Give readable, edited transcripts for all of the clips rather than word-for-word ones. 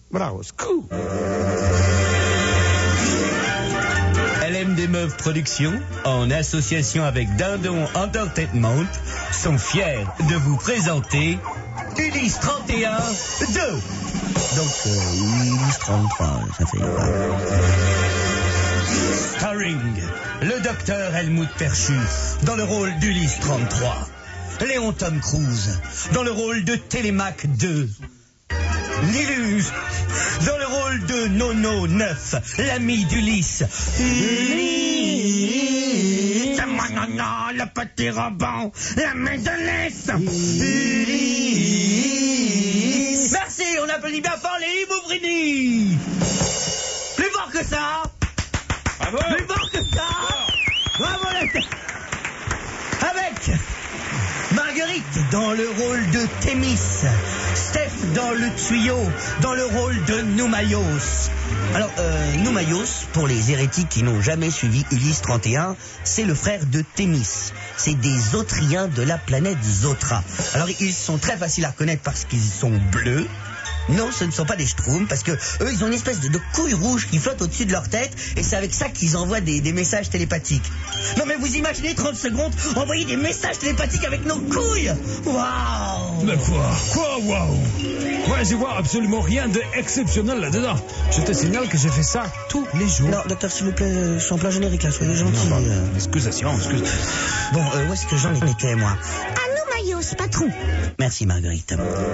Bravo, scoop. LMD Meuf Productions, en association avec Dindon Entertainment, sont fiers de vous présenter Ulysse 31 2. Donc, Ulysse 33, ça fait... Starring le docteur Helmut Perchu dans le rôle d'Ulysse 33. Léon Tom Cruise dans le rôle de Télémaque 2. Nilus dans le rôle de Nono 9, l'ami d'Ulysse. Ulysse, c'est moi Nono, le petit robot, la main de l'Est. Ulysse. Merci, on applaudit bien fort les Imouvrini. Plus fort que ça. Bravo. Plus fort que ça. Bravo les... Avec Marguerite dans le rôle de Thémis, Steph dans le tuyau, dans le rôle de Noumaïos. Alors, Noumaïos, pour les hérétiques qui n'ont jamais suivi Ulysse 31, c'est le frère de Thémis. C'est des Zotriens de la planète Zotra. Alors, ils sont très faciles à reconnaître parce qu'ils sont bleus. Non, ce ne sont pas des schtroumpfs, parce que eux, ils ont une espèce de couille rouge qui flotte au-dessus de leur tête, et c'est avec ça qu'ils envoient des messages télépathiques. Non mais vous imaginez 30 secondes envoyer des messages télépathiques avec nos couilles. Waouh. Mais quoi, waouh. Moi, je vois absolument rien d'exceptionnel là-dedans. Je te signale que je fais ça tous les jours. Non, docteur, s'il vous plaît, je suis en plein générique, là, soyez gentil. Excusation. Bon, où est-ce que j'en étais, moi? Patron. Merci Marguerite.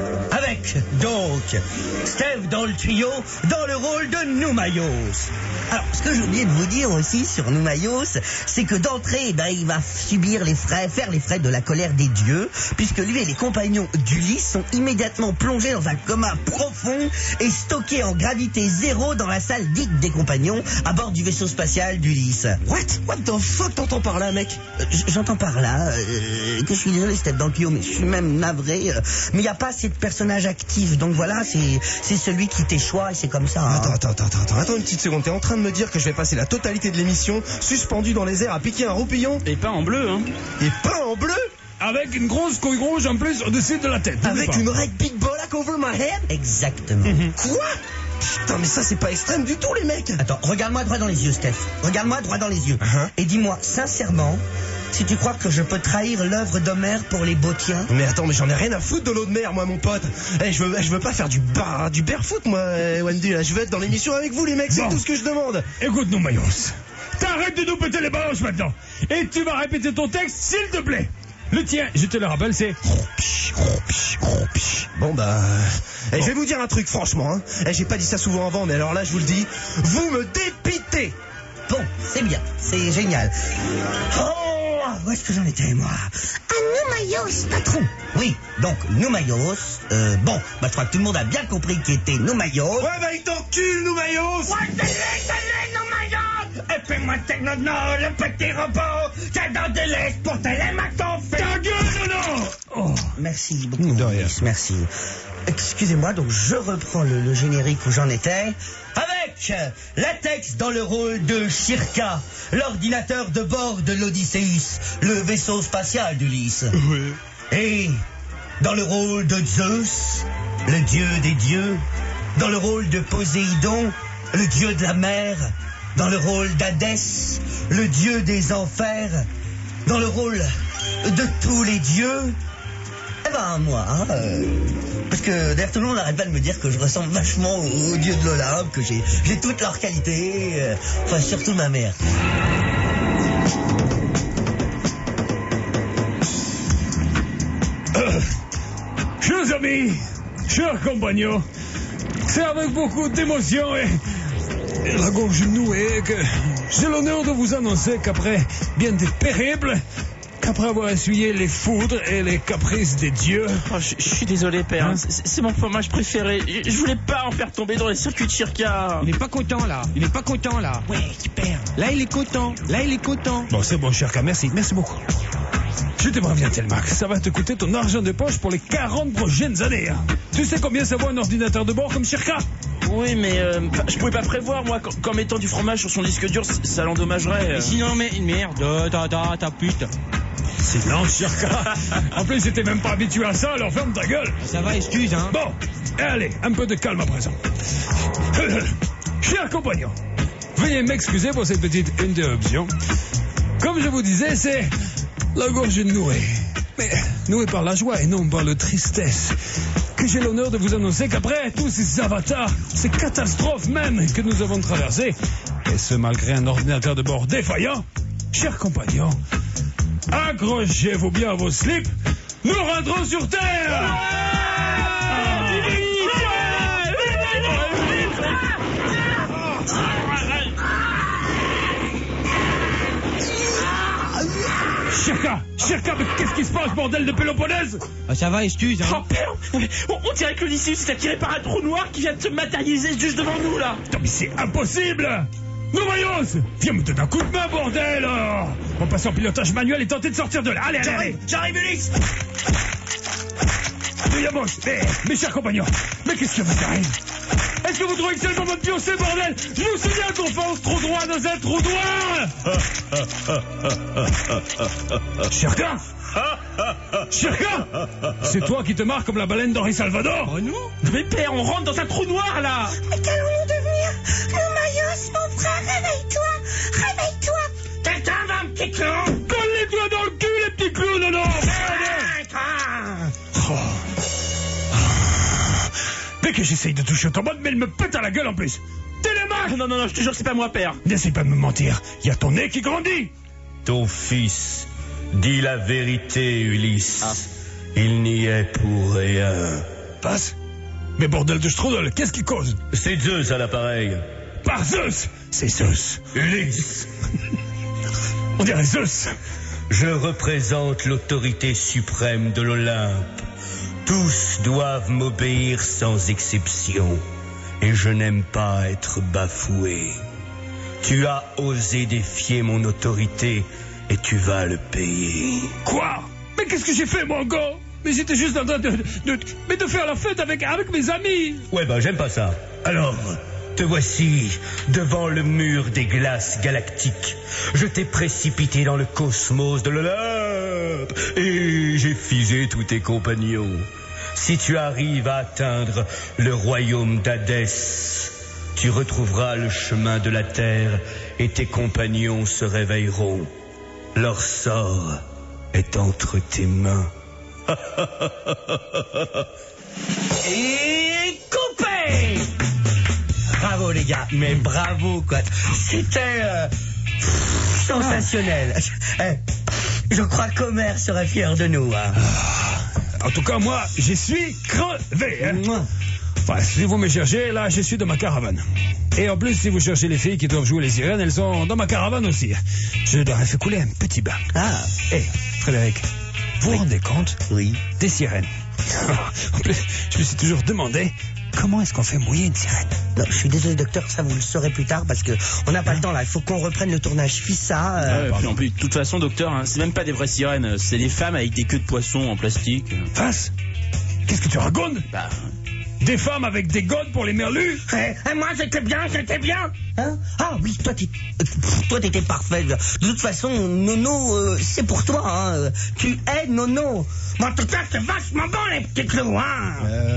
Avec, donc, Steph dans le tuyau, dans le rôle de Noumaïos. Alors, ce que j'ai oublié de vous dire aussi sur Noumaïos, c'est que d'entrée, il va faire les frais de la colère des dieux, puisque lui et les compagnons d'Ulysse sont immédiatement plongés dans un coma profond et stockés en gravité zéro dans la salle dite des compagnons, à bord du vaisseau spatial d'Ulysse. What the fuck t'entends par là, mec? J'entends par là que je suis désolé, Steph dans le tuyau, mais je suis même navré, mais il n'y a pas assez de personnages actifs, donc voilà, c'est celui qui t'échoue et c'est comme ça. Hein. Attends une petite seconde, t'es en train de me dire que je vais passer la totalité de l'émission suspendu dans les airs à piquer un roupillon? Et pas en bleu, hein. Et pas en bleu? Avec une grosse couille rouge en plus au-dessus de la tête. Avec une red big bollock over my head? Exactement. Quoi? Putain, mais ça c'est pas extrême du tout, les mecs. Attends, regarde-moi droit dans les yeux, Steph. Regarde-moi droit dans les yeux. Et dis-moi sincèrement si tu crois que je peux trahir l'œuvre d'Homère pour les Bautiens. Mais attends, mais j'en ai rien à foutre de l'eau de mer, moi, mon pote. Je veux pas faire du barefoot, moi, Wendy. Là. Je veux être dans l'émission avec vous, les mecs. C'est tout ce que je demande. Écoute, Noumaïos, t'arrêtes de nous péter les ballons maintenant. Et tu vas répéter ton texte, s'il te plaît. Le tien, je te le rappelle, c'est... Bon, je vais vous dire un truc, franchement. Hein. J'ai pas dit ça souvent avant, mais alors là, je vous le dis. Vous me dépitez. Bon, c'est bien. C'est génial. Où est-ce que j'en étais, moi? À Noumaïos, patron. Oui, donc Noumaïos. Je crois que tout le monde a bien compris qui était Noumaïos. Ouais, il t'encule, Noumaïos. Ouais, salut, Noumaïos. Et puis moi, c'est Nono, le petit robot. J'adore de l'Est pour Télémaque ton fait. Ta gueule, Nono. Oh, merci beaucoup, Ulysse, merci. Excusez-moi, donc je reprends le générique où j'en étais. Avec Latex dans le rôle de Shirka, l'ordinateur de bord de l'Odysseus, le vaisseau spatial d'Ulysse. Oui. Et dans le rôle de Zeus, le dieu des dieux, dans le rôle de Poséidon, le dieu de la mer, dans le rôle d'Hadès, le dieu des enfers, dans le rôle de tous les dieux. Moi, parce que d'ailleurs tout le monde n'arrête pas de me dire que je ressemble vachement aux dieux de l'Olympe, que j'ai toutes leurs qualités, enfin surtout ma mère. Chers amis, chers compagnons, c'est avec beaucoup d'émotion et la gorge nouée que j'ai l'honneur de vous annoncer qu'après bien des périples, qu'après avoir essuyé les foudres et les caprices des dieux... Oh, je suis désolé, père. Hein? C'est mon fromage préféré. Je voulais pas en faire tomber dans les circuits de Shirka. Il est pas content, là. Ouais, super. Là, il est content. Bon, c'est bon, Shirka, merci beaucoup. Je te préviens, Telmac, ça va te coûter ton argent de poche pour les 40 prochaines années. Hein. Tu sais combien ça vaut un ordinateur de bord comme Shirka? Oui, mais je pouvais pas prévoir, moi, qu'en mettant du fromage sur son disque dur, ça l'endommagerait. Sinon, mais une merde, ta pute. Silence, Shirka. En plus, j'étais même pas habitué à ça, alors ferme ta gueule. Ça va, excuse, hein. Bon, allez, un peu de calme à présent. Chers compagnons, veuillez m'excuser pour cette petite interruption. Comme je vous disais, c'est la gorge nouée. Mais nouée par la joie et non par la tristesse. Que j'ai l'honneur de vous annoncer qu'après tous ces avatars, ces catastrophes même que nous avons traversées, et ce malgré un ordinateur de bord défaillant, chers compagnons, accrochez-vous bien à vos slips, nous rentrons sur Terre. Chirka, mais qu'est-ce qui se passe, bordel de Péloponnèse? Ah, ça va, excuse, hein. Oh père, on dirait que l'Odysseus s'est attiré par un trou noir qui vient de se matérialiser juste devant nous là. Putain, mais c'est impossible. Nouvaios, viens me donner un coup de main, bordel. On passe en pilotage manuel et tenter de sortir de là. Allez. J'arrive, Ulysse. Mes chers compagnons, mais qu'est-ce qui vous arrive? Est-ce que vous trouvez que c'est le moment de pioncer, bordel? Je vous souviens qu'on fonce trop droit dans un trou noir. Chirka, c'est toi qui te marres comme la baleine d'Henri Salvador? Oh non. Mais père, on rentre dans un trou noir là. Mais qu'allons-nous devenir? Nouvaios, mon frère, réveille-toi. Quelqu'un va un petit clou. Colle-les-toi dans le cul, les petits clous, non. Dès que j'essaye de toucher au tomate, mais il me pète à la gueule en plus. Télémaque! Non, je te jure, c'est pas moi, père. N'essaye pas de me mentir, il y a ton nez qui grandit. Ton fils dit la vérité, Ulysse. Il n'y est pour rien. Passe. Mais bordel de Strudel, qu'est-ce qui cause? C'est Zeus à l'appareil. Par Zeus! C'est Zeus. Ulysse, On dirait Zeus. je représente l'autorité suprême de l'Olympe. Tous doivent m'obéir sans exception. Et je n'aime pas être bafoué. Tu as osé défier mon autorité et tu vas le payer. Quoi? Mais qu'est-ce que j'ai fait, mon gars? Mais j'étais juste en train de faire la fête avec mes amis. Ouais, j'aime pas ça. Alors, te voici devant le mur des glaces galactiques. Je t'ai précipité dans le cosmos de l'Olympe et j'ai fusé tous tes compagnons. Si tu arrives à atteindre le royaume d'Hadès, tu retrouveras le chemin de la terre et tes compagnons se réveilleront. Leur sort est entre tes mains. Et coupé. Bravo les gars, mais bravo quoi. C'était sensationnel. Je crois qu'Homer serait fier de nous. Hein. En tout cas, moi, je suis crevé. Hein. Enfin, si vous me cherchez, là, je suis dans ma caravane. Et en plus, si vous cherchez les filles qui doivent jouer les sirènes, elles sont dans ma caravane aussi. Je leur ai fait couler un petit bain. Hé, Frédéric, vous vous rendez compte? Oui. Des sirènes. En plus, je me suis toujours demandé comment est-ce qu'on fait mouiller une sirène. Non, je suis désolé docteur, ça vous le saurez plus tard parce que on n'a pas le temps là. Il faut qu'on reprenne le tournage FISA. Puis en plus, de toute façon, docteur, c'est même pas des vraies sirènes, c'est des femmes avec des queues de poisson en plastique. Face? Qu'est-ce que tu racontes? Des femmes avec des godes pour les merlus? Moi j'étais bien. Hein? Ah oui, toi t'étais parfait. De toute façon, Nono, c'est pour toi. Hein. Tu es Nono. Mais en tout cas, c'est vachement bon les petits clous. Hein.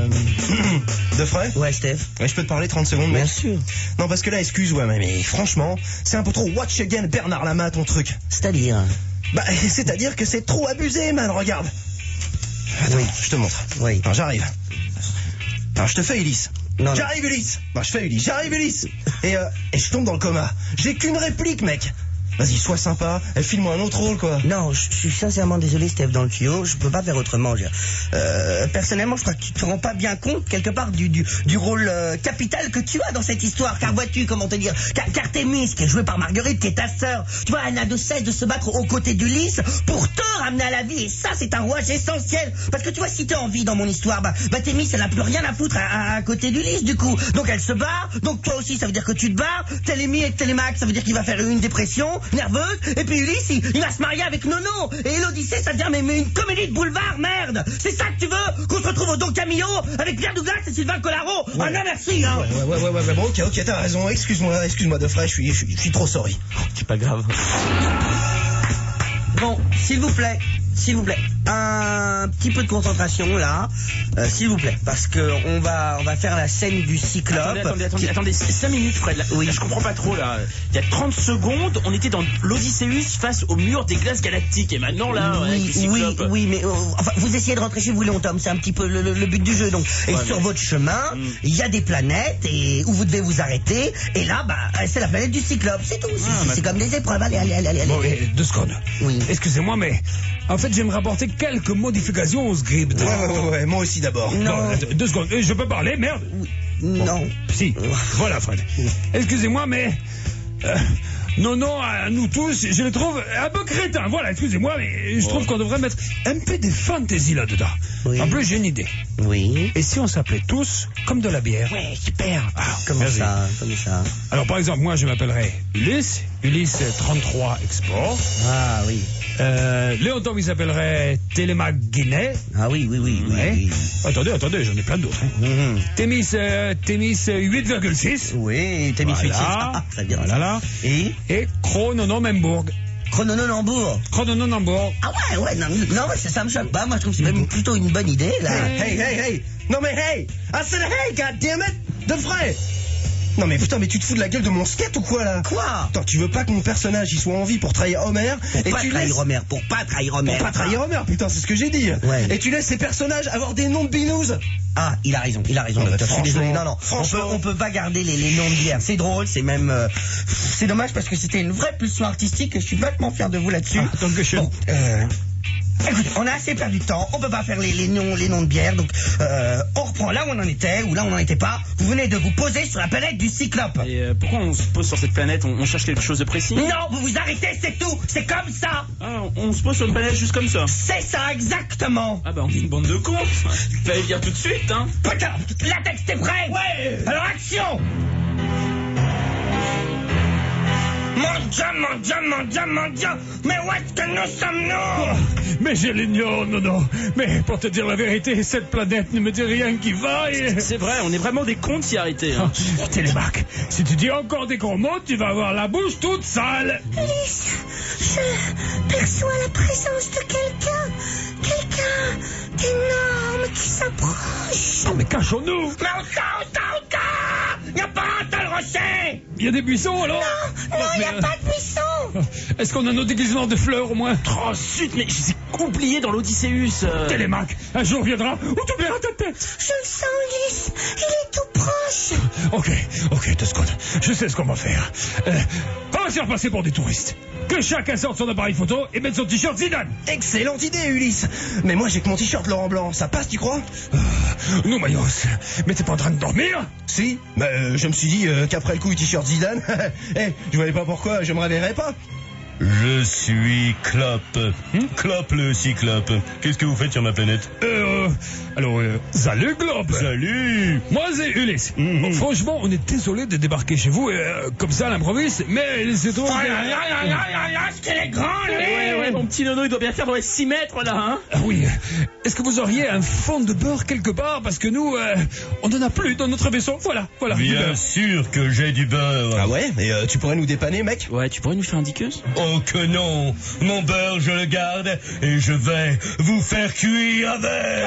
De frais? Ouais, Steph. Ouais, je peux te parler 30 secondes, mec? Bien sûr. Non, parce que là, excuse, mais franchement, c'est un peu trop watch again Bernard Lama ton truc. C'est-à-dire? C'est-à-dire que c'est trop abusé, man, regarde. Attends, je te montre. Oui. Non, j'arrive. Alors, je te fais Ulysse. Non. J'arrive Ulysse. Je fais Ulysse. J'arrive Ulysse. Et je tombe dans le coma. J'ai qu'une réplique, mec. Vas-y, sois sympa. File-moi un autre rôle, quoi. Non, je suis sincèrement désolé, Steph, dans le tuyau. Je peux pas faire autrement. Personnellement, je crois que tu te rends pas bien compte, quelque part, du rôle capital que tu as dans cette histoire. Car vois-tu, comment te dire, Cartémis, qui est jouée par Marguerite, qui est ta sœur, tu vois, elle n'a de cesse de se battre aux côtés d'Ulysse pour te ramener à la vie. Et ça, c'est un rouage essentiel. Parce que tu vois, si t'es en vie dans mon histoire, Thémis, elle n'a plus rien à foutre à côté d'Ulysse, du coup. Donc elle se barre. Donc toi aussi, ça veut dire que tu te barres. Télémie et Télémaque, ça veut dire qu'il va faire une dépression nerveuse, et puis Ulysse il va se marier avec Nono, et l'Odyssée ça devient mais une comédie de boulevard, merde. C'est ça que tu veux, qu'on se retrouve au Don Camillo avec Pierre Douglas et Sylvain Collaro? Ah non merci hein. Ouais, bon, ok, t'as raison, excuse-moi de frais, je suis trop sorry. C'est pas grave. Bon, s'il vous plaît, un petit peu de concentration là, s'il vous plaît, parce que on va faire la scène du Cyclope. Attendez, 5 minutes, Fred. Là, Oui. là, je comprends pas trop là. Il y a 30 secondes, on était dans l'Odysseus face au mur des glaces galactiques, et maintenant là, avec le Cyclope. Oui, mais enfin, vous essayez de rentrer chez vous, Léon Tom, c'est un petit peu le but du jeu. Donc, et Ouais, sur mais- votre chemin, il y a des planètes et où vous devez vous arrêter. Et là, bah, c'est la planète du Cyclope, c'est tout. C'est comme des épreuves. Allez. Bon, 2 secondes. Oui. Excusez-moi, mais en fait, j'aimerais apporter quelques modifications au script. Ouais, moi aussi d'abord. Non. 2 secondes. Je peux parler, merde. Non. Si. Voilà, Fred. Excusez-moi, mais... non, à nous tous, je le trouve un peu crétin. Voilà, excusez-moi, mais je trouve qu'on devrait mettre un peu de fantaisie là-dedans. Oui. En plus, j'ai une idée. Oui. Et si on s'appelait tous comme de la bière? Ouais, super. Ah, Comment merci. ça? Alors, par exemple, moi, je m'appellerais Ulysse 33 Export. Ah oui. Léon Tom, il s'appellerait Télémac Guinée. Ah oui. Ouais. Attendez, j'en ai plein d'autres. Hein. Mhm. Témis 8,6. Oui, t'as mis Voilà. suite. Ah, très bien. Voilà. Et Chrononenbourg. Chrononenbourg. Chrononenbourg. Ah ouais, non, ça me choque pas. Moi, je trouve que c'est même plutôt une bonne idée, là. Hey. Non mais hey. I said hey, goddammit. De vrai. Non mais putain, mais tu te fous de la gueule de mon skate ou quoi là? Quoi? Attends, tu veux pas que mon personnage il soit en vie pour trahir Homer Pour et pas tu trahir laisses... Homer, pour pas trahir Homer. Pour pas trahir Homer, putain, c'est ce que j'ai dit. Ouais. Et tu laisses ces personnages avoir des noms de binous. Ah, il a raison, Non, docteur. Je suis franchement, désolé. Non. franchement. On peut pas garder les noms de bière. C'est drôle, c'est même, c'est dommage parce que c'était une vraie pulsion artistique et je suis vachement fier de vous là-dessus. Ah, donc je... Bon, écoutez, on a assez perdu de temps, on peut pas faire les noms de bière, donc on reprend là où on en était, ou là où on n'en était pas. Vous venez de vous poser sur la planète du Cyclope. Et pourquoi on se pose sur cette planète? On cherche quelque chose de précis? Non, vous vous arrêtez, c'est tout, c'est comme ça. Ah, on se pose sur une planète juste comme ça? C'est ça, exactement. Ah bah on est une bande de cons. Fallait le dire tout de suite, hein. Putain, la texte est prêt. Ouais. Alors action. Mon Dieu, mais où est-ce que nous sommes-nous? Mais je l'ignore, non. Mais pour te dire la vérité, cette planète ne me dit rien qui va et... C'est vrai, on est vraiment des cons de s'y arrêter. Hein. Télémac, si tu dis encore des gros mots, tu vas avoir la bouche toute sale. Ulysse, je perçois la présence de quelqu'un d'énorme qui s'approche. Oh, mais cachons-nous. Mais au cas, y a pas un tel rocher. Il y a des buissons, alors? Non, il n'y a pas de buisson. Est-ce qu'on a nos déguisements de fleurs, au moins? Oh zut, mais je les ai oubliés dans l'Odysseus. Télémac, un jour viendra où tu oublieras ta tête. Je le sens, Ulysse. Il est tout proche. Ok, 2 secondes. Je sais ce qu'on va faire. On va se faire passer pour des touristes. Que chacun sorte son appareil photo et mette son t-shirt Zidane. Excellente idée, Ulysse. Mais moi j'ai que mon t-shirt Laurent Blanc, ça passe, tu crois? Nous, Mayos, mais t'es pas en train de dormir? Si. Bah, je me suis dit qu'après le coup, t-shirt Zidane. Je voyais pas pourquoi je me réveillerais pas. Je suis Clop. Clop le Cyclope. Qu'est-ce que vous faites sur ma planète? Salut, Globe. Salut. Moi, c'est Ulysse. Bon, franchement, on est désolé de débarquer chez vous comme ça à l'improviste, mais c'est trop... Est-ce qu'il est grand, lui? Ouais, mon petit nono, il doit bien faire dans les 6 mètres, là, hein. Ah oui. Est-ce que vous auriez un fond de beurre quelque part? Parce que nous, on n'en a plus dans notre vaisseau. Voilà. du Bien beurre. sûr que j'ai du beurre. Ah ouais? Mais tu pourrais nous dépanner, mec? Ouais, tu pourrais nous faire un dickeuse? Oh que non. Mon beurre, je le garde et je vais vous faire cuire avec.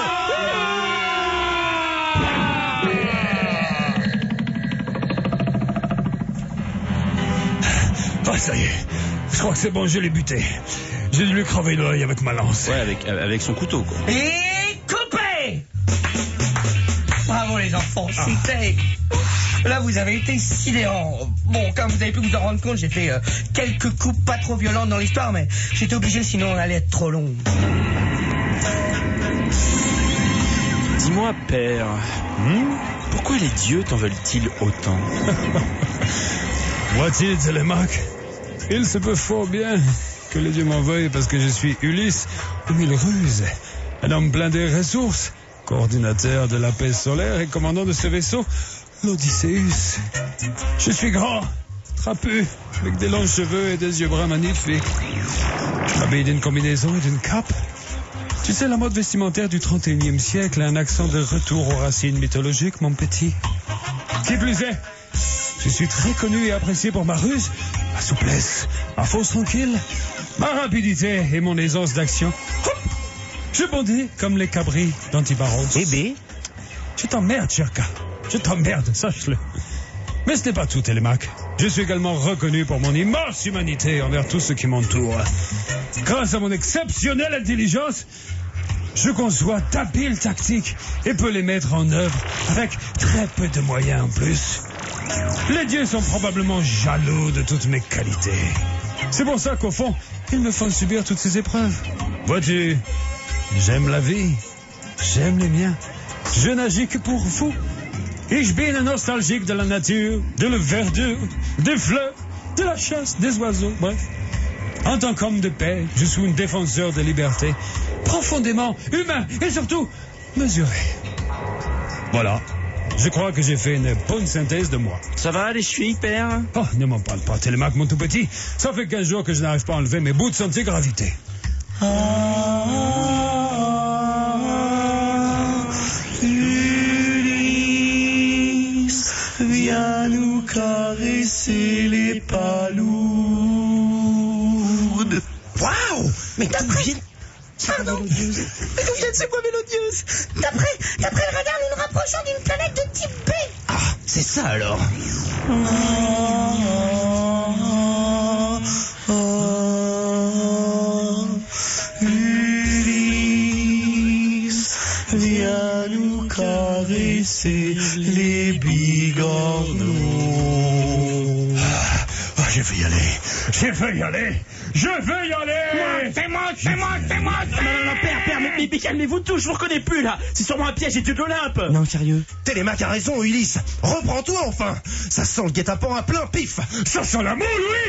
Ah, ça y est. Je crois que c'est bon, je l'ai buté. J'ai dû lui crever l'œil avec ma lance. Ouais, avec son couteau, quoi. Et coupé. Bravo les enfants, c'était... Là, vous avez été sidérants. Bon, comme vous avez pu vous en rendre compte, j'ai fait quelques coupes pas trop violentes dans l'histoire, mais j'étais obligé, sinon on allait être trop long. Dis-moi, père, pourquoi les dieux t'en veulent-ils autant? Vois-t-il, Télémac, il se peut fort bien que les dieux m'en veuillent parce que je suis Ulysse aux 1000 ruses, un homme plein des ressources, coordinateur de la paix solaire et commandant de ce vaisseau, l'Odysseus. Je suis grand, trapu, avec des longs cheveux et des yeux bruns magnifiques. Habillé d'une combinaison et d'une cape. Tu sais, la mode vestimentaire du 31e siècle a un accent de retour aux racines mythologiques, mon petit. Qui plus est, je suis très connu et apprécié pour ma ruse, ma souplesse, ma force tranquille, ma rapidité et mon aisance d'action. Je bondis comme les cabris d'Antibaros. Eh ben, Je t'emmerde, Cherka. Je t'emmerde, sache-le. Mais ce n'est pas tout, Télémaque. Je suis également reconnu pour mon immense humanité envers tout ce qui m'entoure. Grâce à mon exceptionnelle intelligence, je conçois d'habiles tactiques et peux les mettre en œuvre avec très peu de moyens en plus. Les dieux sont probablement jaloux de toutes mes qualités. C'est pour ça qu'au fond, ils me font subir toutes ces épreuves. Vois-tu, j'aime la vie, j'aime les miens. Je n'agis que pour vous. Ich bin nostalgique de la nature, de la verdure, des fleurs, de la chasse, des oiseaux, bref. En tant qu'homme de paix, je suis un défenseur de liberté, profondément humain et surtout mesuré. Voilà. Je crois que j'ai fait une bonne synthèse de moi. ça va les chevilles, père? Oh, ne m'en parle pas, Télémaque, mon tout petit. Ça fait 15 jours que je n'arrive pas à enlever mes bouts de antigravité. Ulysse, viens nous caresser les palourdes. Waouh! Mais D'où viennent Pardon. Mais d'où viennent ces voix mélodieuses? D'après le radar, nous nous rapprochons d'une planète de type B. Ah, c'est ça alors. Ulysse, viens nous caresser les bigorneaux. Je vais y aller. Je vais y aller. Je vais y aller. C'est moi. Non, père, mais calmez-vous tous, je vous reconnais plus, là. C'est sûrement un piège et dieu de l'Olympe. Non, sérieux. Télémaque a raison, Ulysse. Reprends-toi enfin. Ça sent le guet-apens à plein pif. Ça sent la moule, oui.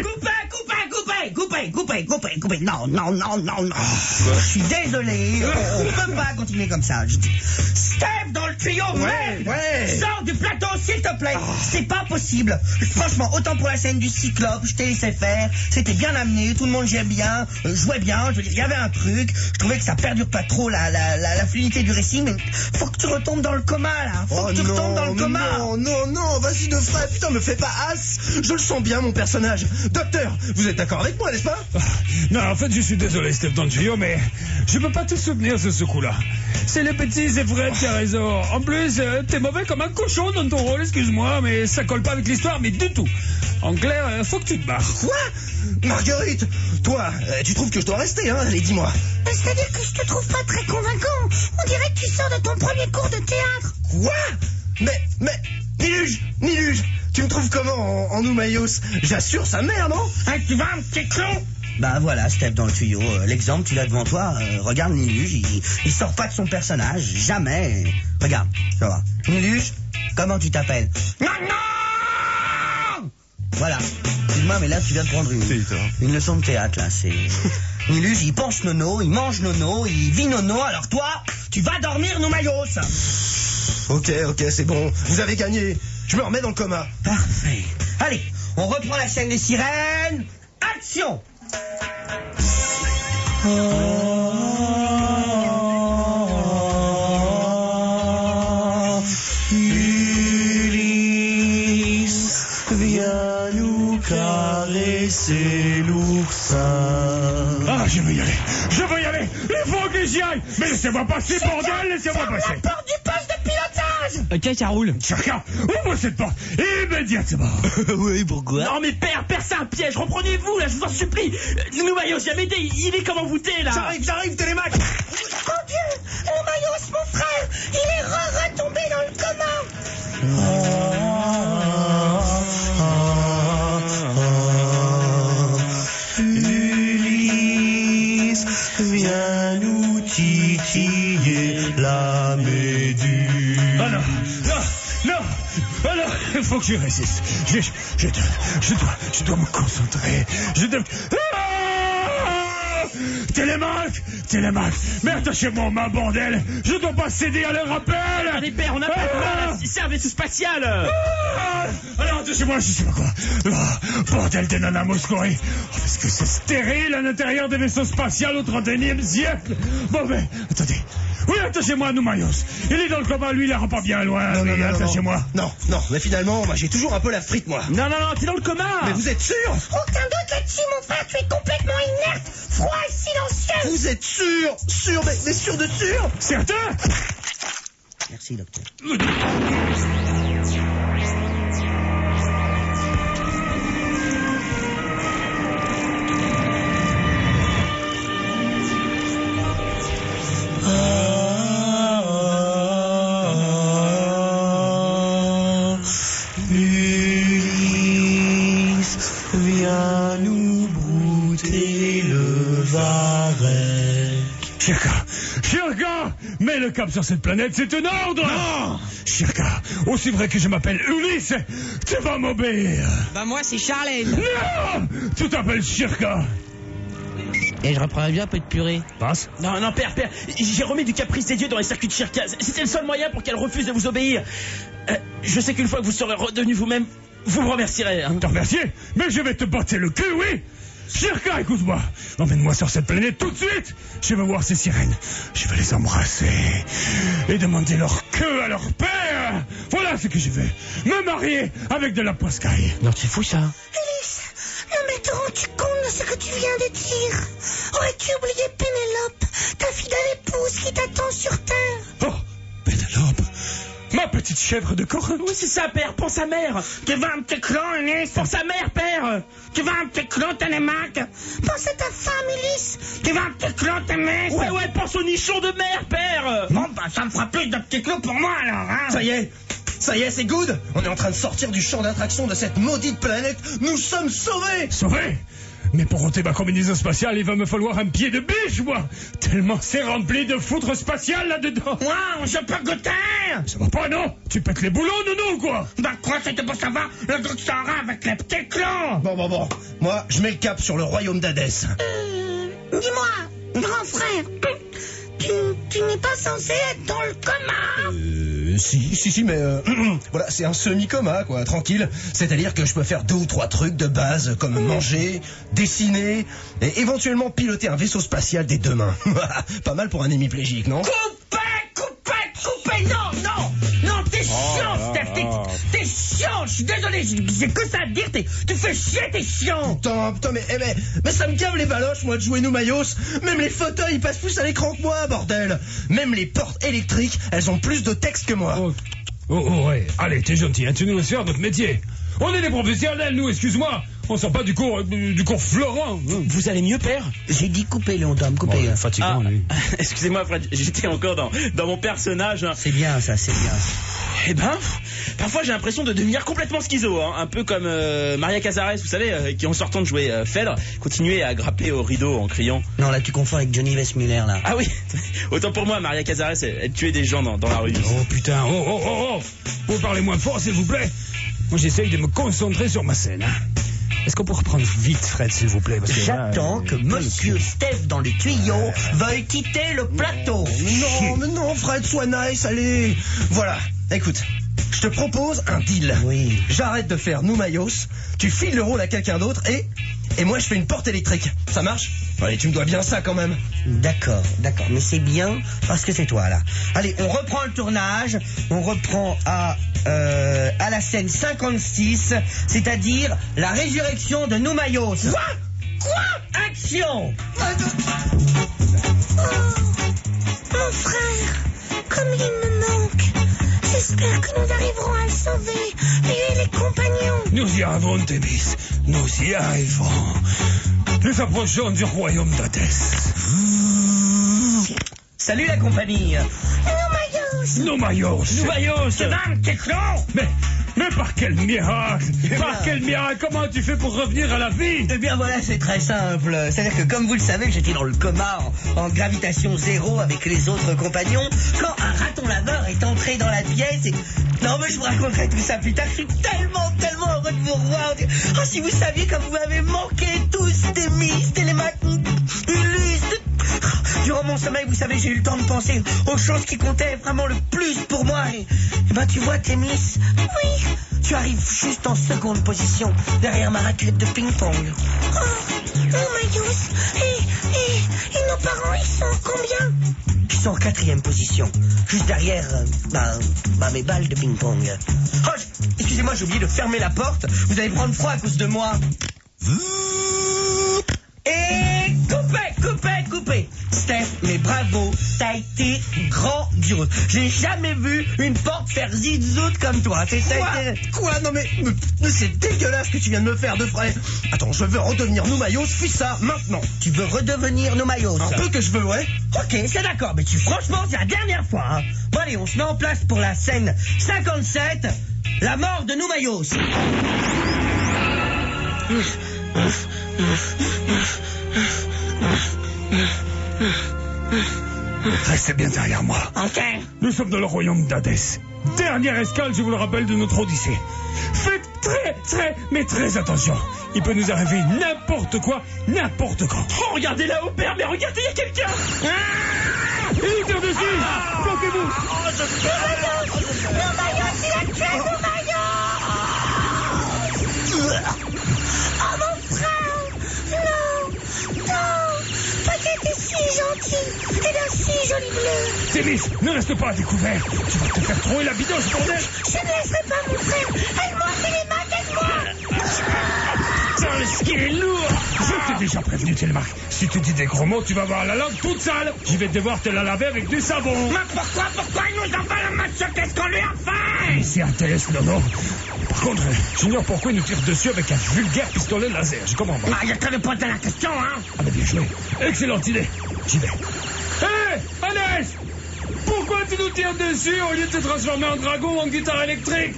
Coupez. Non. Je suis désolé. On peut pas continuer comme ça. Steph dans le tuyau, Ouais. Sors du plateau, s'il te plaît. C'est pas possible. Franchement, autant pour la scène du Cyclope, je t'ai laissé faire. C'était bien amené, tout le monde jouait bien, jouait bien. Je veux dire, il y avait un truc. Je trouvais que ça perdure pas trop la fluidité du récit, mais faut que tu retombes dans le coma, là. Faut que tu retombes dans le coma. Non, vas-y de frais, putain, me fais pas as. Je le sens bien, mon personnage. Docteur, vous êtes d'accord avec moi, n'est-ce pas? Non, en fait, je suis désolé, Steph, dans le tuyau, mais je peux pas te soutenir sur ce coup-là. C'est le petit Zéphred qui a raison. En plus, t'es mauvais comme un cochon dans ton rôle, excuse-moi, mais ça colle pas avec l'histoire, mais du tout. En clair, faut que tu te barres. Quoi? Marguerite, toi, tu trouves que je dois rester, hein? Allez, dis-moi. C'est-à-dire que je te trouve pas très convaincant. On dirait que tu sors de ton premier cours de théâtre. Quoi? Mais, Niluge, tu me trouves comment en Oumaïos? J'assure sa mère, non? Tu vas un petit clon. Bah voilà, Steph dans le tuyau. L'exemple, tu l'as devant toi. Regarde Niluge, il sort pas de son personnage. Jamais. Regarde, tu vas voir. Niluge, comment tu t'appelles? Non. Voilà. Excuse-moi, mais là, tu viens de prendre une leçon de théâtre, là. C'est... Niluge, il pense nono, il mange nono, il vit nono. Alors toi, tu vas dormir, Noumaïos. Ok, c'est bon. Vous avez gagné. Je me remets dans le coma. Parfait. Allez, on reprend la scène des sirènes. Action! Ulysse, viens nous caresser l'oursin. Ah, je veux y aller. Il faut que j'y aille. Mais laissez-moi passer, bordel, laissez-moi passer. La porte du poste de pilotage. Tiens, ça roule. Cherka, ouvre cette porte immédiatement. Oui, pourquoi? Non, mais père, c'est un piège. Reprenez-vous, là, je vous en supplie. Noumaïos, j'ai aidé, il est comme envoûté, là. J'arrive, Télémaque. Oh Dieu, Noumaïos, mon frère, il est retombé dans le coma. Ulysse, viens nous titiller la méduse. Ah non. Alors, il faut que je résiste. Je dois me concentrer. Télémaque, mais attachez-moi aux mains, bordel. Je dois pas céder à leur appel. Allez, père, on n'a pas de mal. C'est un vaisseau spatial. Alors, attachez-moi, je sais pas quoi. Bordel de nana Moscori. Parce que c'est stérile à l'intérieur des vaisseaux spatials au 31e siècle. Bon, mais, attendez. Oui, attachez-moi à Noumayos. Il est dans le coma, lui, il ira pas bien loin. Non, Oui, non, non, attachez-moi. Non, mais finalement, moi, j'ai toujours un peu la frite, moi. Non, t'es dans le coma. Mais vous êtes sûr? Aucun doute là-dessus, mon frère, tu es complètement inerte, froid et silencieux. Vous êtes sûr, mais sûr de sûr? Certain? Merci, docteur. Ulysse, viens nous brouter le varech. Shirka, mets le cap sur cette planète, c'est un ordre. Non. Shirka, aussi vrai que je m'appelle Ulysse, tu vas m'obéir. Bah moi c'est Charlène. Non, tu t'appelles Shirka. Et je reprends bien un peu de purée. Passe. Non, père, j'ai remis du caprice des dieux dans les circuits de Shirka. C'était le seul moyen pour qu'elle refuse de vous obéir. Je sais qu'une fois que vous serez redevenu vous-même, vous me remercierez. Hein. Te remercier? Mais je vais te botter le cul, oui. Shirka, écoute-moi. Emmène-moi sur cette planète tout de suite. Je veux voir ces sirènes. Je veux les embrasser et demander leur queue à leur père. Voilà ce que je veux. Me marier avec de la poiscaille. Non, c'est fou ça. Ulysse, non mais te rends-tu compte de ce que tu viens de dire? Aurais-tu oublié Pénélope, ta fidèle épouse qui t'attend sur Terre? Oh, Pénélope, ma petite chèvre de Corinthe. Oui, c'est ça, père, pense sa mère. Tu vas me te cloner, Pense sa mère, père. tu vas me te cloner, Mac. Pense à ta femme, Ulysse. Tu vas me te cloner, mec. Ouais, pense au nichon de mer, père. Bon, bah, ça me fera plus de petits clous pour moi, alors, hein. Ça y est, c'est good. On est en train de sortir du champ d'attraction de cette maudite planète. Nous sommes sauvés. Sauvé? Mais pour ôter ma combinaison spatiale, il va me falloir un pied de biche, moi. Tellement c'est rempli de foutre spatial là-dedans. Wow, je peux goûter. Ça va pas, non? Tu pètes les boulons, non, quoi? Bah, quoi, c'était pour savoir le goût que ça aura avec les petits clous. Bon. Moi, je mets le cap sur le royaume d'Hadès. Dis-moi, grand frère, tu n'es pas censé être dans le coma. Si, mais voilà, c'est un semi-coma, quoi, tranquille. C'est-à-dire que je peux faire 2 ou 3 trucs de base, comme manger, dessiner, et éventuellement piloter un vaisseau spatial des 2 mains. Pas mal pour un hémiplégique, non? Coupez, non, t'es chiant, Steph, t'es chiant, je suis désolé, j'ai que ça à te dire, tu fais chier, t'es chiant. Putain, mais ça me cave les baloches, moi, de jouer Noumayos. Même les fauteuils, ils passent plus à l'écran que moi, bordel. Même les portes électriques, elles ont plus de texte que moi. Ouais. Allez, t'es gentil, hein, tu nous laisses faire notre métier. On est des professionnels, nous, excuse-moi. On sort pas du cours Florent. Vous allez mieux, père? J'ai dit coupez-le, dame, coupez-le. Fatigant, lui. Excusez-moi, Fred, j'étais encore dans mon personnage. Hein. C'est bien, ça, c'est bien. Eh ben, parfois j'ai l'impression de devenir complètement schizo, hein, un peu comme Maria Cazares, vous savez, qui en sortant de jouer Phèdre, continuait à grapper au rideau en criant. Non, là, tu confonds avec Johnny Westmuller, là. Ah oui, autant pour moi, Maria Cazares, elle tuait des gens dans la rue. Oh putain, oh. Vous parlez moins fort, s'il vous plaît. Moi, j'essaye de me concentrer sur ma scène, hein. Est-ce qu'on peut reprendre vite, Fred, s'il vous plaît, parce que j'attends que Monsieur Steph dans les tuyaux veuille quitter le plateau. Non, Fred, sois nice, allez. Voilà, écoute, je te propose un deal. Oui. J'arrête de faire Noumayos, tu files le rôle à quelqu'un d'autre et moi je fais une porte électrique. Ça marche? Allez, tu me dois bien ça quand même. D'accord, mais c'est bien parce que c'est toi là. Allez, on reprend le tournage, on reprend à la scène 56, c'est-à-dire la résurrection de Noumayos. Quoi? Action! Mon frère, comme il me manque, j'espère que nous arriverons à le sauver, lui et les compagnons. Nous y arriverons, Thémis. Nous y arriverons. Nous approchons du royaume d'Hadès. Salut la compagnie. Noumayos. T'es clon. Mais par quel miracle? Comment tu fais pour revenir à la vie? Eh bien voilà, c'est très simple. C'est-à-dire que comme vous le savez, j'étais dans le coma en gravitation zéro avec les autres compagnons quand un raton laveur est entré dans la pièce et... Non mais je vous raconterai tout ça plus tard. Je suis tellement heureux de vous revoir. Oh, si vous saviez comme vous m'avez manqué tous, Thémis, Télémaque, Ulysse. Durant mon sommeil, vous savez, j'ai eu le temps de penser aux choses qui comptaient vraiment le plus pour moi. Et ben tu vois, Thémis, oui, tu arrives juste en seconde position derrière ma raquette de ping-pong. Oh, Noumayos, et Et nos parents, ils sont combien? Ils sont en 4e position. Juste derrière, mes balles de ping-pong. Oh, excusez-moi, j'ai oublié de fermer la porte. Vous allez prendre froid à cause de moi. Et coupez. Steph, mais bravo, t'as été grandiose. J'ai jamais vu une porte faire zit-zout comme toi. Quoi? Non mais c'est dégueulasse ce que tu viens de me faire, de frère. Attends, je veux redevenir Noumaillos, fuis ça, maintenant. Tu veux redevenir Noumaillos? Un peu que je veux, ouais. Ok, c'est d'accord, mais franchement, c'est la dernière fois. Hein. Bon, allez, on se met en place pour la scène 57, la mort de Noumaillos. Restez bien derrière moi. Ok. Nous sommes dans le royaume d'Hadès. Dernière escale, je vous le rappelle, de notre odyssée. Faites très attention. Il peut nous arriver n'importe quoi, n'importe quand. Oh, regardez là-haut, père, mais regardez, il y a quelqu'un. Il nous tire dessus. Planquez-vous. Noumaillos, il a tué Noumaillos. Oh, mon frère. Non. Toi qui étais si gentil et d'un si joli bleu. Témis, ne reste pas à découvert. Tu vas te faire trouver la bidoche, bordel. Je ne laisserai pas mon frère. Aide-moi, Télémaque, aide-moi. Ce qui est lourd. Je t'ai déjà prévenu, Télémaque. Si tu dis des gros mots, tu vas avoir la langue toute sale. Je vais devoir te la laver avec du savon. Mais pourquoi il nous envoie le match? Qu'est-ce qu'on lui a fait? C'est un test, non. Par contre, j'ignore pourquoi il nous tire dessus avec un vulgaire pistolet laser. Je comprends pas. Il y a que le point de la question, hein. Ah, mais bien joué. Excellente idée. J'y vais. Hé, Hannes! Pourquoi tu nous tires dessus au lieu de te transformer en dragon ou en guitare électrique?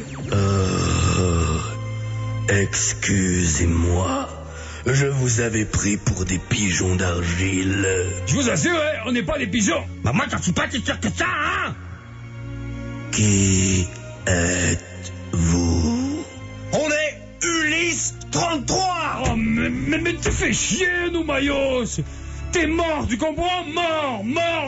Excusez-moi, je vous avais pris pour des pigeons d'argile. Je vous assure, on n'est pas des pigeons. Bah moi, j'en suis pas si sûr que ça, hein. Qui êtes-vous? On est Ulysse 33. Oh, mais tu fais chier, Noumaillos. T'es mort, tu comprends? Mort.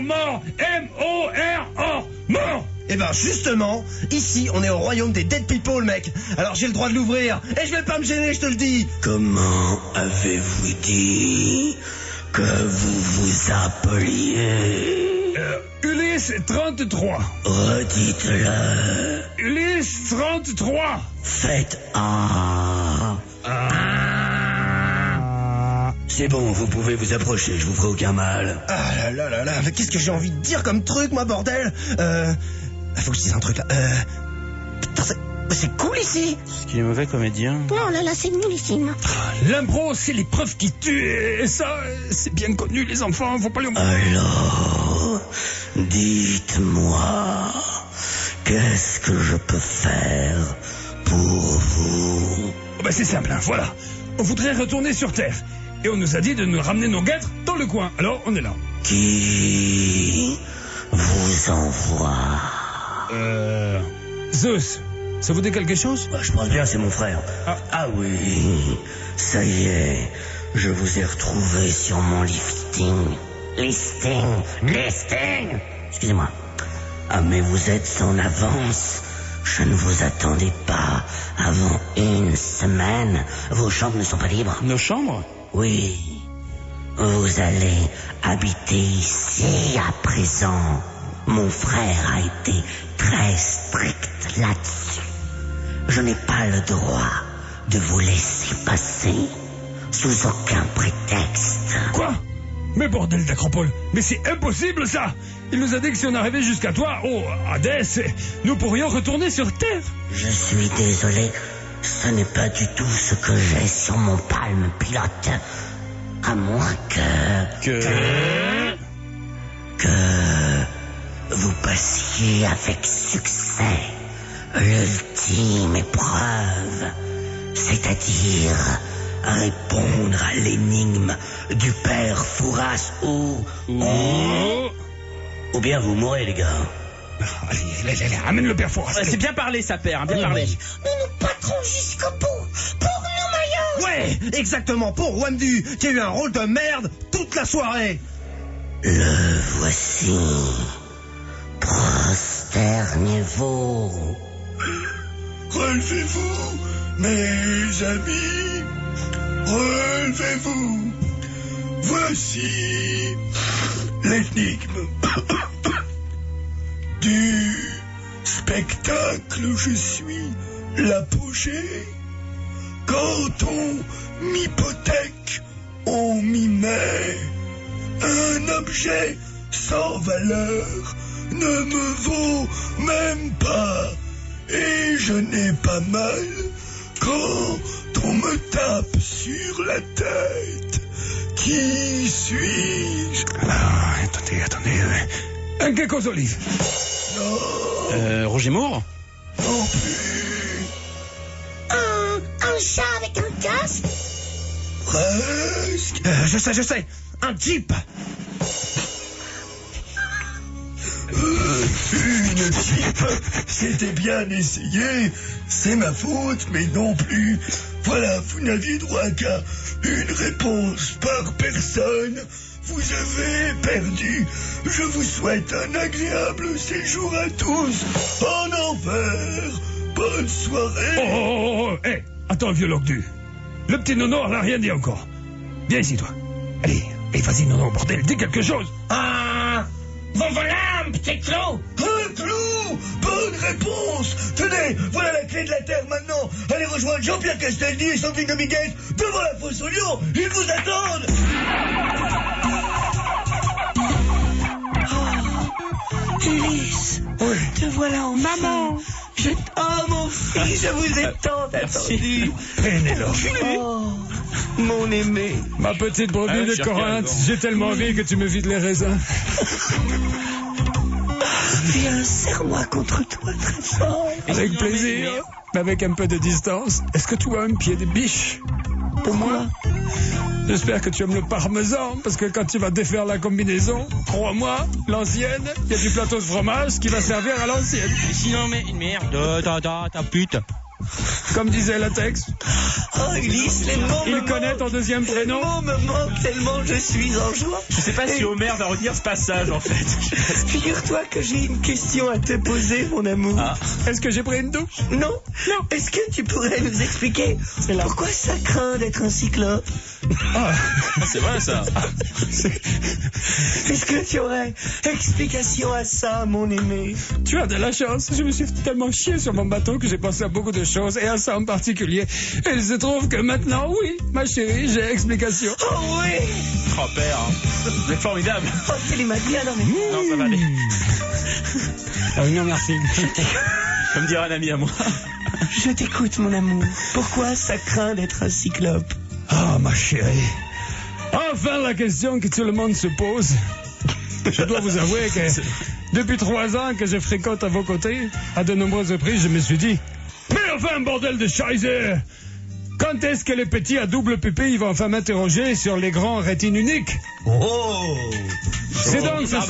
M-O-R-O. Mort. Eh ben justement, ici on est au royaume des dead people, mec. Alors j'ai le droit de l'ouvrir. Et je vais pas me gêner, je te le dis. Comment avez-vous dit que vous vous appeliez? Ulysse 33. Redites-le. Ulysse 33. Faites un. C'est bon, vous pouvez vous approcher, je vous ferai aucun mal. Ah là, mais qu'est-ce que j'ai envie de dire comme truc, moi, bordel? Faut que je dise un truc là. Putain, c'est cool ici. Ce qui est mauvais comédien. Oh là là, c'est nullissime. L'impro, c'est l'épreuve qui tue. Et ça, c'est bien connu, les enfants. Faut pas les... Alors, dites-moi, qu'est-ce que je peux faire pour vous? Oh ben c'est simple, hein, voilà. On voudrait retourner sur Terre. Et on nous a dit de nous ramener nos guêtres dans le coin. Alors, on est là. Qui vous envoie? Zeus, ça vous dit quelque chose? Bah, je pense bien, c'est mon frère. Ah oui, ça y est, je vous ai retrouvé sur mon listing. Excusez-moi. Ah, mais vous êtes en avance. Je ne vous attendais pas avant une semaine. Vos chambres ne sont pas libres. Nos chambres? Oui. Vous allez habiter ici à présent. Mon frère a été très strict là-dessus. Je n'ai pas le droit de vous laisser passer sous aucun prétexte. Quoi? Mais bordel d'Acropole, mais c'est impossible ça! Il nous a dit que si on arrivait jusqu'à toi, oh, Hadès, nous pourrions retourner sur Terre. Je suis désolé, ce n'est pas du tout ce que j'ai sur mon palme pilote. À moins que vous passiez avec succès l'ultime épreuve, c'est-à-dire répondre à l'énigme du père Fouras ou bien vous mourrez, les gars. Allez, amène le père Fouras. C'est bien parlé, ça, père, bien parlé. Nous battrons jusqu'au bout pour Noumaillos. Ouais, exactement, pour Wamdu, qui a eu un rôle de merde toute la soirée. Le voici. Prosternez-vous. Relevez-vous, mes amis. Relevez-vous. Voici l'énigme du spectacle. Je suis l'apogée. Quand on m'hypothèque, on m'y met. Un objet sans valeur ne me vaut même pas. Et je n'ai pas mal quand on me tape sur la tête. Qui suis-je? Alors, attendez. Un gecko aux olives. Non, Roger Moore? non plus. Un chat avec un casque? Presque. Je sais. Un Jeep. Une type, c'était bien essayé, c'est ma faute, mais non plus. Voilà, vous n'aviez droit qu'à une réponse par personne. Vous avez perdu. Je vous souhaite un agréable séjour à tous en enfer. Bonne soirée. Oh, hé, attends, vieux logdu. Le petit nono n'a rien dit encore. Viens ici, toi. Allez, vas-y, nono, bordel, dis quelque chose. Ah, vos volants, petit clou. Un clou. Bonne réponse. Tenez, voilà la clé de la Terre maintenant. Allez rejoindre Jean-Pierre Castaldi et Sandrine Dominguez devant la fosse aux lions. Ils vous attendent. Ulysse, te voilà en maman. Oh mon fils, je vous ai tant attendu. Pénélope. Oh, mon aimé. Ma petite brebis de cher Corinthe, Calgon. j'ai tellement ri que tu me vides les raisins. Viens, serre-moi contre toi très fort. Avec plaisir, mais avec un peu de distance. Est-ce que tu as un pied de biche pour moi? J'espère que tu aimes le parmesan, parce que quand tu vas défaire la combinaison, crois-moi, l'ancienne, il y a du plateau de fromage qui va servir à l'ancienne. Sinon, mais une merde. Ta pute. Comme disait la texte, Oh Ulysse, les mots il me connaît manquent. ton deuxième Les prénom. mots me manquent tellement je suis en joie. Je sais pas si Homer va retenir ce passage, en fait. Figure-toi que j'ai une question à te poser, mon amour. Ah. Est-ce que j'ai pris une douche? Non. Est-ce que tu pourrais nous expliquer pourquoi ça craint d'être un cyclope? Ah, C'est vrai, ça. Est-ce que tu aurais explication à ça, mon aimé? tu as de la chance. Je me suis tellement chié sur mon bateau que j'ai pensé à beaucoup de choses, et à ça en particulier. Et il se trouve que maintenant, oui, ma chérie, j'ai explication. Oh oui. Oh, père. Vous êtes formidable. Oh, tu les m'as bien dans mes... Non, ça va aller. Ah, non, merci. Comme dirait un ami à moi. Je t'écoute, mon amour. Pourquoi ça craint d'être un cyclope? Ah, ma chérie. Enfin, la question que tout le monde se pose. Je dois vous avouer que depuis 3 ans que je fréquente à vos côtés, à de nombreuses reprises, je me suis dit, mais enfin, bordel de Scheiße! Quand est-ce que les petits à double pupille vont enfin m'interroger sur les grands rétines uniques? Oh. C'est donc ce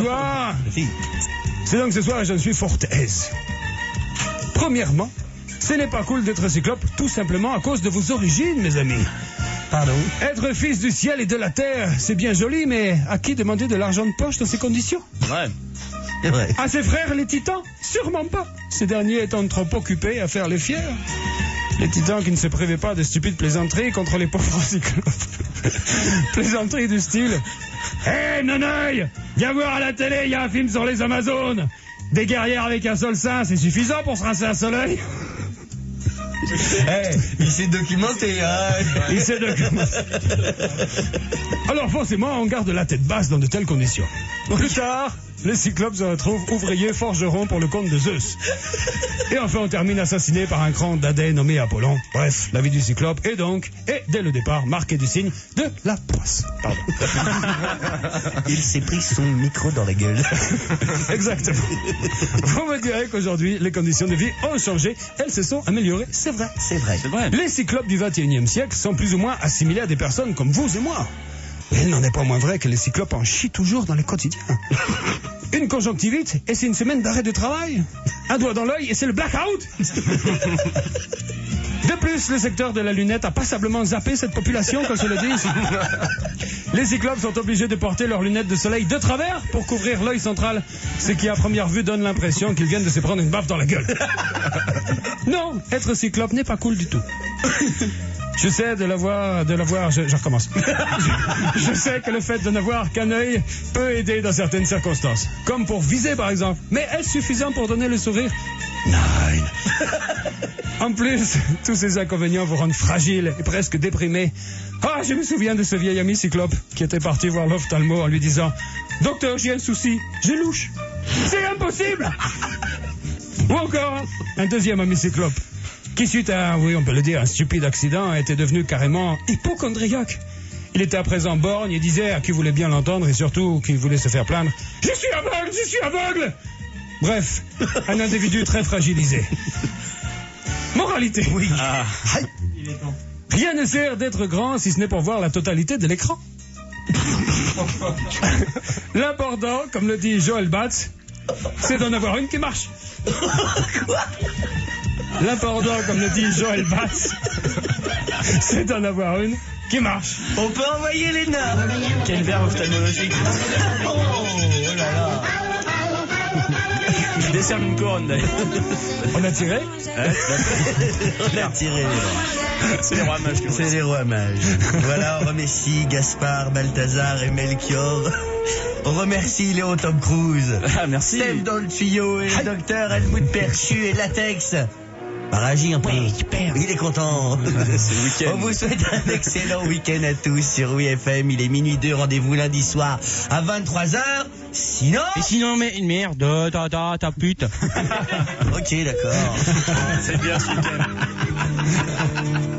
soir, j'en suis fort aise. Premièrement, ce n'est pas cool d'être cyclope tout simplement à cause de vos origines, mes amis. Pardon? Être fils du ciel et de la terre, c'est bien joli, mais à qui demander de l'argent de poche dans ces conditions? Ouais. C'est vrai. À ses frères les titans? Sûrement pas. Ces derniers étant trop occupés à faire les fiers. Les titans qui ne se privaient pas de stupides plaisanteries contre les pauvres cyclopes. Plaisanteries du style: hé, Nonoï, viens voir à la télé, il y a un film sur les Amazones. Des guerrières avec un seul sein, c'est suffisant pour se rincer un soleil. Il s'est documenté, hein. Il sait de comment. Alors forcément, on garde la tête basse dans de telles conditions. Plus tard, les cyclopes se retrouvent ouvriers forgerons pour le compte de Zeus. Et enfin, on termine assassiné par un cran d'Adès nommé Apollon. Bref, la vie du cyclope est donc, et dès le départ, marquée du signe de la poisse. Pardon. Il s'est pris son micro dans la gueule. Exactement. Vous me direz qu'aujourd'hui, les conditions de vie ont changé. Elles se sont améliorées, c'est vrai. C'est vrai. C'est vrai. Les cyclopes du XXIe siècle sont plus ou moins assimilés à des personnes comme vous et moi. Mais il n'en est pas moins vrai que les cyclopes en chient toujours dans le quotidien. Une conjonctivite et c'est une semaine d'arrêt de travail. Un doigt dans l'œil et c'est le blackout. De plus, le secteur de la lunette a passablement zappé cette population, qu'on se le dise. Les cyclopes sont obligés de porter leurs lunettes de soleil de travers pour couvrir l'œil central, ce qui à première vue donne l'impression qu'ils viennent de se prendre une baffe dans la gueule. Non, être cyclope n'est pas cool du tout. Je sais je recommence. Je sais que le fait de n'avoir qu'un œil peut aider dans certaines circonstances. Comme pour viser, par exemple. Mais est-ce suffisant pour donner le sourire? Nein. En plus, tous ces inconvénients vous rendent fragile et presque déprimé. Ah, je me souviens de ce vieil ami cyclope qui était parti voir l'ophtalmo en lui disant « Docteur, j'ai un souci, j'ai louche. C'est impossible !» Ou encore, un deuxième ami cyclope qui, suite à, oui, on peut le dire, un stupide accident, était devenu carrément hypochondriaque. Il était à présent borgne et disait à qui voulait bien l'entendre et surtout qui voulait se faire plaindre « Je suis aveugle !» Bref, un individu très fragilisé. Moralité. Oui. Ah. Rien ne sert d'être grand si ce n'est pour voir la totalité de l'écran. L'important, comme le dit Joël Batz, c'est d'en avoir une qui marche. Quoi? L'important, comme le dit Joël Batz, c'est d'en avoir une qui marche. On peut envoyer les nains. Quel verbe ophtalmologique. Oh là là. Je décerne une couronne d'ailleurs. On a tiré? On a tiré. C'est les rois mages. C'est les rois mages. Voilà, on remercie Gaspard, Balthazar et Melchior. On remercie Léon Tom Cruise. Ah, merci. Steph dans le tuyau et le docteur Helmut Perchu et Latex. Paragi, super. Il est content. C'est le week-end. On vous souhaite un excellent week-end à tous sur WFM. Il est minuit 2, rendez-vous lundi soir à 23h. Sinon... Et sinon, mais merde, ta pute. Ok, d'accord. C'est bien ce week-end.